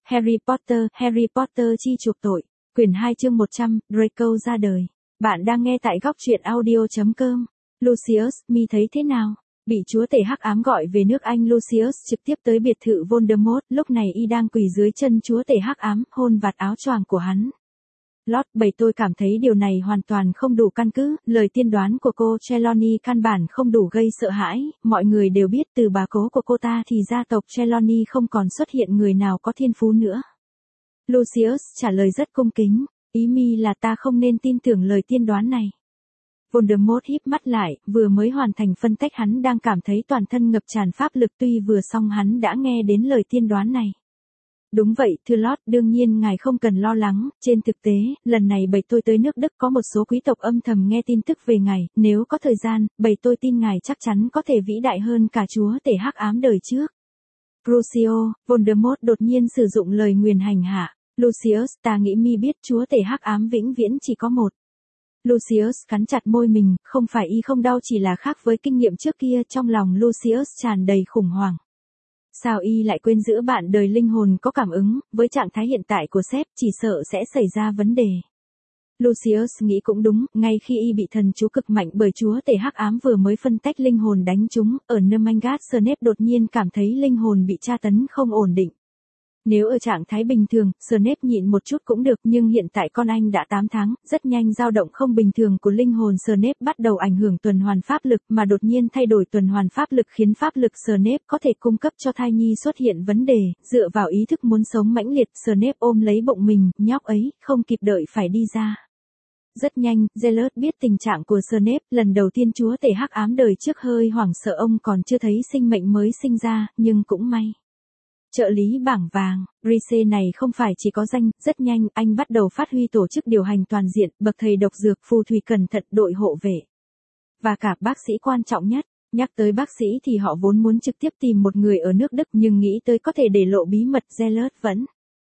Harry Potter chi chuộc tội. Quyển 2 chương 100, Draco ra đời. Bạn đang nghe tại góc truyện audio.com. Lucius, mi thấy thế nào? Bị chúa tể hắc ám gọi về nước Anh, Lucius trực tiếp tới biệt thự Voldemort, lúc này y đang quỳ dưới chân chúa tể hắc ám, hôn vạt áo choàng của hắn. Lord, tôi cảm thấy điều này hoàn toàn không đủ căn cứ, lời tiên đoán của cô Trelawney căn bản không đủ gây sợ hãi, mọi người đều biết từ bà cố của cô ta thì gia tộc Trelawney không còn xuất hiện người nào có thiên phú nữa. Lucius trả lời rất cung kính, ý mi là ta không nên tin tưởng lời tiên đoán này. Voldemort híp mắt lại, vừa mới hoàn thành phân tách hắn đang cảm thấy toàn thân ngập tràn pháp lực, tuy vừa xong hắn đã nghe đến lời tiên đoán này. Đúng vậy, thưa Lord, đương nhiên ngài không cần lo lắng, trên thực tế, lần này tôi tới nước Đức có một số quý tộc âm thầm nghe tin tức về ngài, nếu có thời gian, tôi tin ngài chắc chắn có thể vĩ đại hơn cả chúa tể hắc ám đời trước. Crucio, Voldemort đột nhiên sử dụng lời nguyền hành hạ. Lucius, ta nghĩ mi biết chúa tể hắc ám vĩnh viễn chỉ có một. Lucius cắn chặt môi mình, không phải y không đau, chỉ là khác với kinh nghiệm trước kia, trong lòng Lucius tràn đầy khủng hoảng. Sao y lại quên giữa bạn đời linh hồn có cảm ứng, với trạng thái hiện tại của sếp chỉ sợ sẽ xảy ra vấn đề. Lucius nghĩ cũng đúng, ngay khi y bị thần chú cực mạnh bởi chúa tể hắc ám vừa mới phân tách linh hồn đánh trúng, ở Numengat Snape đột nhiên cảm thấy linh hồn bị tra tấn không ổn định. Nếu ở trạng thái bình thường, Snape nhịn một chút cũng được, nhưng hiện tại con anh đã 8 tháng, rất nhanh dao động không bình thường của linh hồn Snape bắt đầu ảnh hưởng tuần hoàn pháp lực, mà đột nhiên thay đổi tuần hoàn pháp lực khiến pháp lực Snape có thể cung cấp cho thai nhi xuất hiện vấn đề, dựa vào ý thức muốn sống mãnh liệt, Snape ôm lấy bụng mình, nhóc ấy, không kịp đợi phải đi ra. Rất nhanh, Zealot biết tình trạng của Snape, lần đầu tiên chúa tể hắc ám đời trước hơi hoảng sợ, ông còn chưa thấy sinh mệnh mới sinh ra, nhưng cũng may. Trợ lý bảng vàng, Rice này không phải chỉ có danh, rất nhanh, anh bắt đầu phát huy tổ chức điều hành toàn diện, bậc thầy độc dược, phù thủy cẩn thận, đội hộ vệ. Và cả bác sĩ quan trọng nhất, nhắc tới bác sĩ thì họ vốn muốn trực tiếp tìm một người ở nước Đức, nhưng nghĩ tới có thể để lộ bí mật, Zealot vẫn.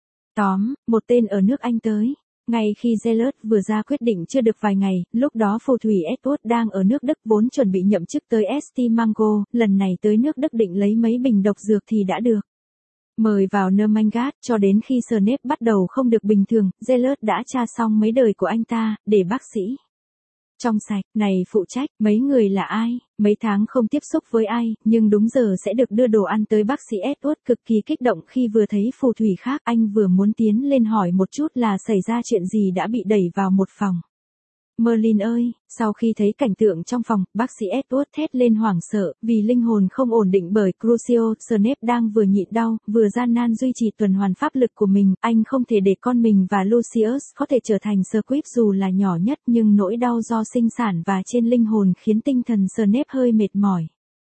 Tóm, một tên ở nước Anh tới. Ngay khi Zealot vừa ra quyết định chưa được vài ngày, lúc đó phù thủy Edward đang ở nước Đức vốn chuẩn bị nhậm chức tới St. Mungo, lần này tới nước Đức định lấy mấy bình độc dược thì đã được. Mời vào Numengat, cho đến khi Snape bắt đầu không được bình thường, Zealot đã tra xong mấy đời của anh ta, để bác sĩ trong sạch, này phụ trách, mấy người là ai, mấy tháng không tiếp xúc với ai, nhưng đúng giờ sẽ được đưa đồ ăn tới bác sĩ Edward cực kỳ kích động khi vừa thấy phù thủy khác, anh vừa muốn tiến lên hỏi một chút là xảy ra chuyện gì đã bị đẩy vào một phòng. Merlin ơi, sau khi thấy cảnh tượng trong phòng, bác sĩ Edward thét lên hoảng sợ, vì linh hồn không ổn định bởi Crucio, Snape đang vừa nhịn đau, vừa gian nan duy trì tuần hoàn pháp lực của mình, anh không thể để con mình và Lucius có thể trở thành Squib dù là nhỏ nhất, nhưng nỗi đau do sinh sản và trên linh hồn khiến tinh thần Snape hơi mệt mỏi.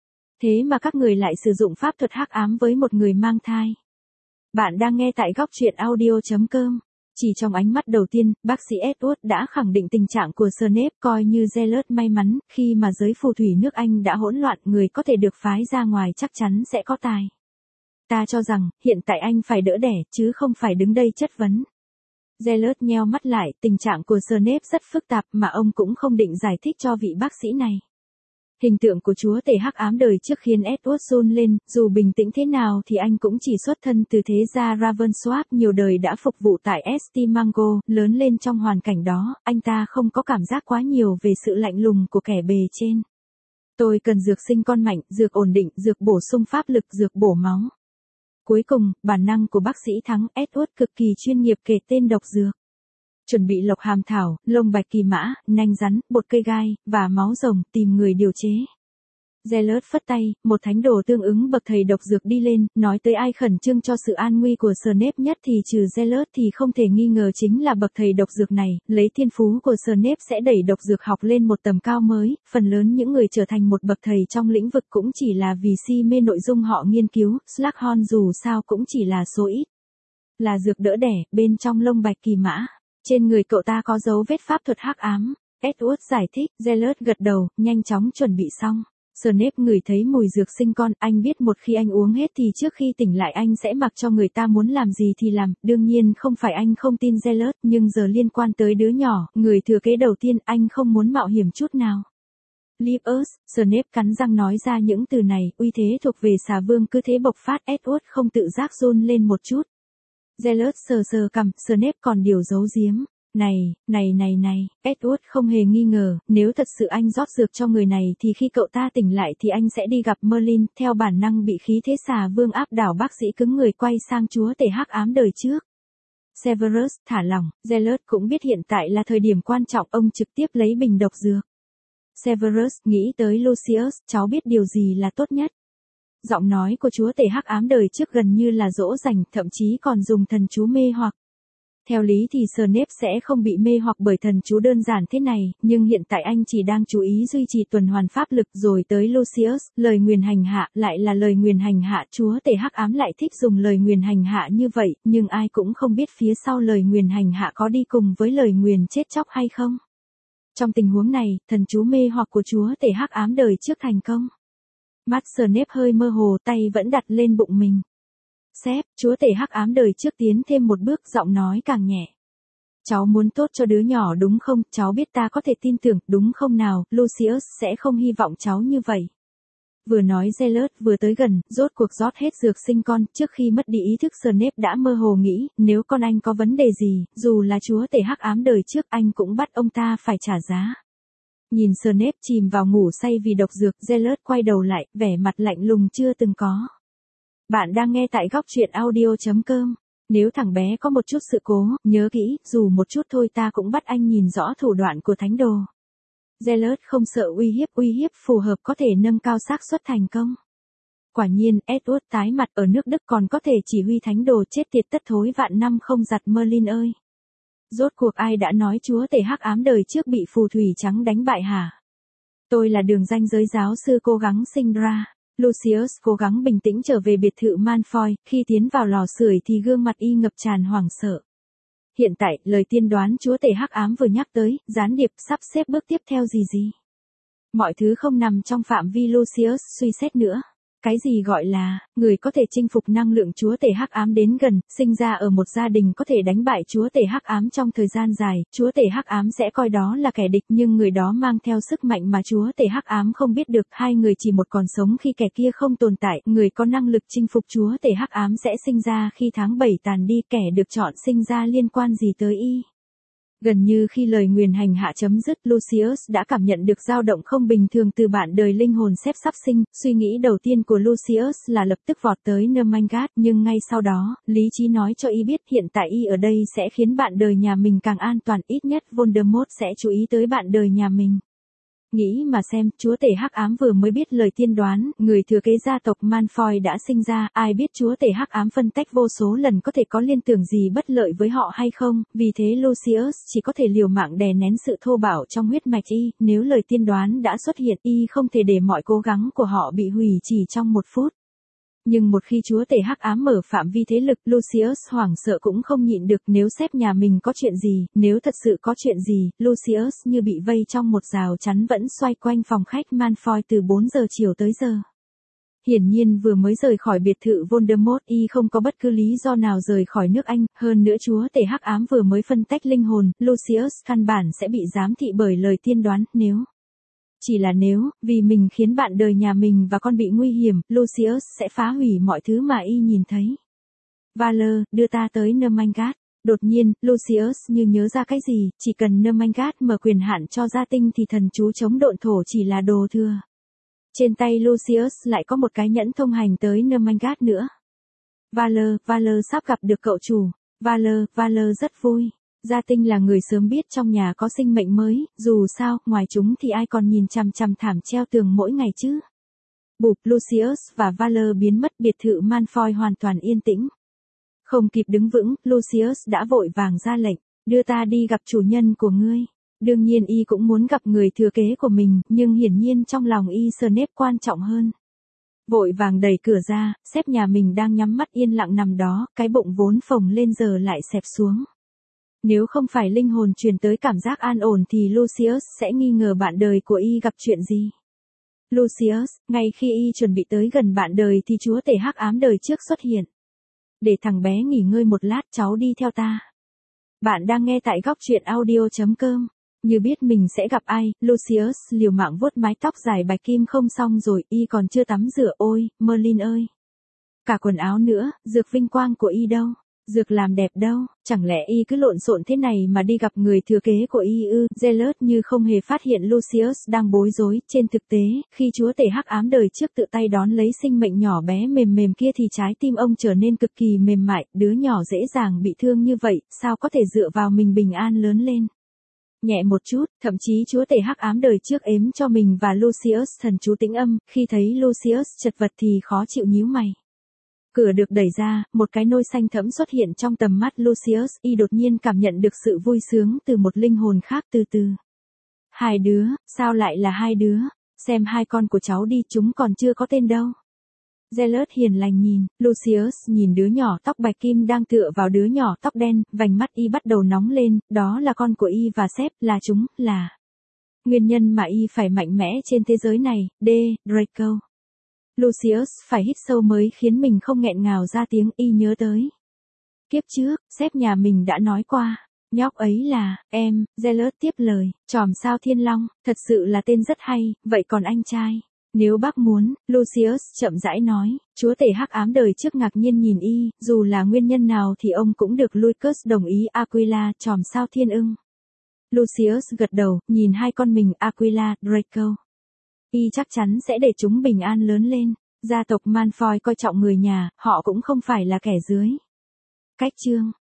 Thế mà các người lại sử dụng pháp thuật hắc ám với một người mang thai. Bạn đang nghe tại góc truyện audio.com. Chỉ trong ánh mắt đầu tiên, bác sĩ Edward đã khẳng định tình trạng của Snape, coi như Zealot may mắn, khi mà giới phù thủy nước Anh đã hỗn loạn, người có thể được phái ra ngoài chắc chắn sẽ có tài. Ta cho rằng, hiện tại anh phải đỡ đẻ, chứ không phải đứng đây chất vấn. Zealot nheo mắt lại, tình trạng của Snape rất phức tạp mà ông cũng không định giải thích cho vị bác sĩ này. Hình tượng của chúa tể hắc ám đời trước khiến Edward run lên, dù bình tĩnh thế nào thì anh cũng chỉ xuất thân từ thế gia Ravensworth, nhiều đời đã phục vụ tại St. Mungo, lớn lên trong hoàn cảnh đó, anh ta không có cảm giác quá nhiều về sự lạnh lùng của kẻ bề trên. Tôi cần dược sinh con mạnh, dược ổn định, dược bổ sung pháp lực, dược bổ máu. Cuối cùng, bản năng của bác sĩ thắng, Edward cực kỳ chuyên nghiệp kể tên độc dược. Chuẩn bị lộc hàm thảo, lông bạch kỳ mã, nanh rắn, bột cây gai, và máu rồng, tìm người điều chế. Zealot phất tay, một thánh đồ tương ứng bậc thầy độc dược đi lên, nói tới ai khẩn trương cho sự an nguy của Snape nhất thì trừ Zealot thì không thể nghi ngờ chính là bậc thầy độc dược này, lấy thiên phú của Snape sẽ đẩy độc dược học lên một tầm cao mới, phần lớn những người trở thành một bậc thầy trong lĩnh vực cũng chỉ là vì si mê nội dung họ nghiên cứu, Slughorn dù sao cũng chỉ là số ít. Là dược đỡ đẻ, bên trong lông bạch kỳ mã. Trên người cậu ta có dấu vết pháp thuật hắc ám. Edward giải thích, Zealot gật đầu, nhanh chóng chuẩn bị xong. Snape ngửi thấy mùi dược sinh con, anh biết một khi anh uống hết thì trước khi tỉnh lại anh sẽ mặc cho người ta muốn làm gì thì làm, đương nhiên không phải anh không tin Zealot, nhưng giờ liên quan tới đứa nhỏ, người thừa kế đầu tiên, anh không muốn mạo hiểm chút nào. Leave us, Snape cắn răng nói ra những từ này, uy thế thuộc về xà vương cứ thế bộc phát, Edward không tự giác run lên một chút. Zealot sờ sờ cằm, Snape còn điều giấu giếm. Này, Edward không hề nghi ngờ, nếu thật sự anh rót dược cho người này thì khi cậu ta tỉnh lại thì anh sẽ đi gặp Merlin, theo bản năng bị khí thế xà vương áp đảo bác sĩ cứng người quay sang chúa tể hắc ám đời trước. Severus, thả lỏng, Zealot cũng biết hiện tại là thời điểm quan trọng, ông trực tiếp lấy bình độc dược. Severus nghĩ tới Lucius, cháu biết điều gì là tốt nhất. Giọng nói của chúa tể hắc ám đời trước gần như là dỗ dành, thậm chí còn dùng thần chú mê hoặc. Theo lý thì Snape sẽ không bị mê hoặc bởi thần chú đơn giản thế này, nhưng hiện tại anh chỉ đang chú ý duy trì tuần hoàn pháp lực. Rồi tới Lucius, lời nguyền hành hạ, lại là lời nguyền hành hạ. Chúa tể hắc ám lại thích dùng lời nguyền hành hạ như vậy, nhưng ai cũng không biết phía sau lời nguyền hành hạ có đi cùng với lời nguyền chết chóc hay không. Trong tình huống này, thần chú mê hoặc của chúa tể hắc ám đời trước thành công. Mắt Snape hơi mơ hồ, tay vẫn đặt lên bụng mình. Sếp, chúa tể hắc ám đời trước tiến thêm một bước, giọng nói càng nhẹ. Cháu muốn tốt cho đứa nhỏ đúng không, cháu biết ta có thể tin tưởng, đúng không nào, Lucius sẽ không hy vọng cháu như vậy. Vừa nói Zealot vừa tới gần, rốt cuộc rót hết dược sinh con, trước khi mất đi ý thức Snape đã mơ hồ nghĩ, nếu con anh có vấn đề gì, dù là chúa tể hắc ám đời trước anh cũng bắt ông ta phải trả giá. Nhìn Snape chìm vào ngủ say vì độc dược, Zealot quay đầu lại, vẻ mặt lạnh lùng chưa từng có. Bạn đang nghe tại góc truyện audio.com. Nếu thằng bé có một chút sự cố, nhớ kỹ, dù một chút thôi ta cũng bắt anh nhìn rõ thủ đoạn của thánh đồ. Zealot không sợ uy hiếp phù hợp có thể nâng cao xác suất thành công. Quả nhiên, Edward tái mặt, ở nước Đức còn có thể chỉ huy thánh đồ, chết tiệt tất thối vạn năm không giặt Merlin ơi. Rốt cuộc ai đã nói chúa tể hắc ám đời trước bị phù thủy trắng đánh bại hả? Tôi là đường danh giới giáo sư cố gắng sinh ra. Lucius cố gắng bình tĩnh trở về biệt thự Malfoy, khi tiến vào lò sưởi thì gương mặt y ngập tràn hoảng sợ. Hiện tại, lời tiên đoán chúa tể hắc ám vừa nhắc tới, gián điệp sắp xếp bước tiếp theo gì. Mọi thứ không nằm trong phạm vi Lucius suy xét nữa. Cái gì gọi là, người có thể chinh phục năng lượng chúa tể hắc ám đến gần, sinh ra ở một gia đình có thể đánh bại chúa tể hắc ám trong thời gian dài, chúa tể hắc ám sẽ coi đó là kẻ địch, nhưng người đó mang theo sức mạnh mà chúa tể hắc ám không biết được, hai người chỉ một còn sống khi kẻ kia không tồn tại, người có năng lực chinh phục chúa tể hắc ám sẽ sinh ra khi tháng 7 tàn đi, kẻ được chọn sinh ra liên quan gì tới y. Gần như khi lời nguyền hành hạ chấm dứt, Lucius đã cảm nhận được dao động không bình thường từ bạn đời linh hồn xếp sắp sinh, suy nghĩ đầu tiên của Lucius là lập tức vọt tới Nermangard, nhưng ngay sau đó, lý trí nói cho y biết hiện tại y ở đây sẽ khiến bạn đời nhà mình càng an toàn, ít nhất Voldemort sẽ chú ý tới bạn đời nhà mình. Nghĩ mà xem, chúa tể hắc ám vừa mới biết lời tiên đoán, người thừa kế gia tộc Malfoy đã sinh ra, ai biết chúa tể hắc ám phân tách vô số lần có thể có liên tưởng gì bất lợi với họ hay không, vì thế Lucius chỉ có thể liều mạng đè nén sự thô bạo trong huyết mạch y, nếu lời tiên đoán đã xuất hiện y không thể để mọi cố gắng của họ bị hủy chỉ trong một phút. Nhưng một khi chúa tể hắc ám mở phạm vi thế lực, Lucius hoảng sợ cũng không nhịn được, nếu sếp nhà mình có chuyện gì, nếu thật sự có chuyện gì, Lucius như bị vây trong một rào chắn vẫn xoay quanh phòng khách Malfoy từ 4 giờ chiều tới giờ. Hiển nhiên vừa mới rời khỏi biệt thự Voldemort, y không có bất cứ lý do nào rời khỏi nước Anh, hơn nữa chúa tể hắc ám vừa mới phân tách linh hồn, Lucius căn bản sẽ bị giám thị bởi lời tiên đoán, nếu. Chỉ là nếu, vì mình khiến bạn đời nhà mình và con bị nguy hiểm, Lucius sẽ phá hủy mọi thứ mà y nhìn thấy. Valor, đưa ta tới Nermangard. Đột nhiên, Lucius như nhớ ra cái gì, chỉ cần Nermangard mở quyền hạn cho gia tinh thì thần chú chống độn thổ chỉ là đồ thừa. Trên tay Lucius lại có một cái nhẫn thông hành tới Nermangard nữa. Valor sắp gặp được cậu chủ. Valor rất vui. Gia tinh là người sớm biết trong nhà có sinh mệnh mới, dù sao, ngoài chúng thì ai còn nhìn chằm chằm thảm treo tường mỗi ngày chứ. Bụp, Lucius và Valor biến mất, biệt thự Malfoy hoàn toàn yên tĩnh. Không kịp đứng vững, Lucius đã vội vàng ra lệnh, đưa ta đi gặp chủ nhân của ngươi. Đương nhiên y cũng muốn gặp người thừa kế của mình, nhưng hiển nhiên trong lòng y Snape quan trọng hơn. Vội vàng đẩy cửa ra, sếp nhà mình đang nhắm mắt yên lặng nằm đó, cái bụng vốn phồng lên giờ lại xẹp xuống. Nếu không phải linh hồn truyền tới cảm giác an ổn thì Lucius sẽ nghi ngờ bạn đời của y gặp chuyện gì. Lucius, ngay khi y chuẩn bị tới gần bạn đời thì chúa tể hắc ám đời trước xuất hiện. Để thằng bé nghỉ ngơi một lát, cháu đi theo ta. Bạn đang nghe tại góc truyện audio.com. Như biết mình sẽ gặp ai, Lucius liều mạng vuốt mái tóc dài bạch kim không xong rồi, y còn chưa tắm rửa, ôi, Merlin ơi. Cả quần áo nữa, dược vinh quang của y đâu? Dược làm đẹp đâu, chẳng lẽ y cứ lộn xộn thế này mà đi gặp người thừa kế của y ư? Zealot như không hề phát hiện Lucius đang bối rối, trên thực tế, khi chúa tể hắc ám đời trước tự tay đón lấy sinh mệnh nhỏ bé mềm mềm kia thì trái tim ông trở nên cực kỳ mềm mại, đứa nhỏ dễ dàng bị thương như vậy, sao có thể dựa vào mình bình an lớn lên. Nhẹ một chút, thậm chí chúa tể hắc ám đời trước ếm cho mình và Lucius thần chú tĩnh âm, khi thấy Lucius chật vật thì khó chịu nhíu mày. Cửa được đẩy ra, một cái nôi xanh thẫm xuất hiện trong tầm mắt Lucius, y đột nhiên cảm nhận được sự vui sướng từ một linh hồn khác từ từ. Hai đứa, sao lại là hai đứa? Xem hai con của cháu đi, chúng còn chưa có tên đâu. Zealot hiền lành nhìn, Lucius nhìn đứa nhỏ tóc bạch kim đang tựa vào đứa nhỏ tóc đen, vành mắt y bắt đầu nóng lên, đó là con của y và Sếp, là chúng, là nguyên nhân mà y phải mạnh mẽ trên thế giới này, Draco. Lucius phải hít sâu mới khiến mình không nghẹn ngào ra tiếng, y nhớ tới. Kiếp trước, Sếp nhà mình đã nói qua, nhóc ấy là, em, Zealot tiếp lời, chòm sao thiên long, thật sự là tên rất hay, vậy còn anh trai? Nếu bác muốn, Lucius chậm rãi nói, chúa tể hắc ám đời trước ngạc nhiên nhìn y, dù là nguyên nhân nào thì ông cũng được Lucas đồng ý. Aquila, chòm sao thiên ưng. Lucius gật đầu, nhìn hai con mình Aquila, Draco. Y chắc chắn sẽ để chúng bình an lớn lên. Gia tộc Malfoy coi trọng người nhà, họ cũng không phải là kẻ dưới. Cách chương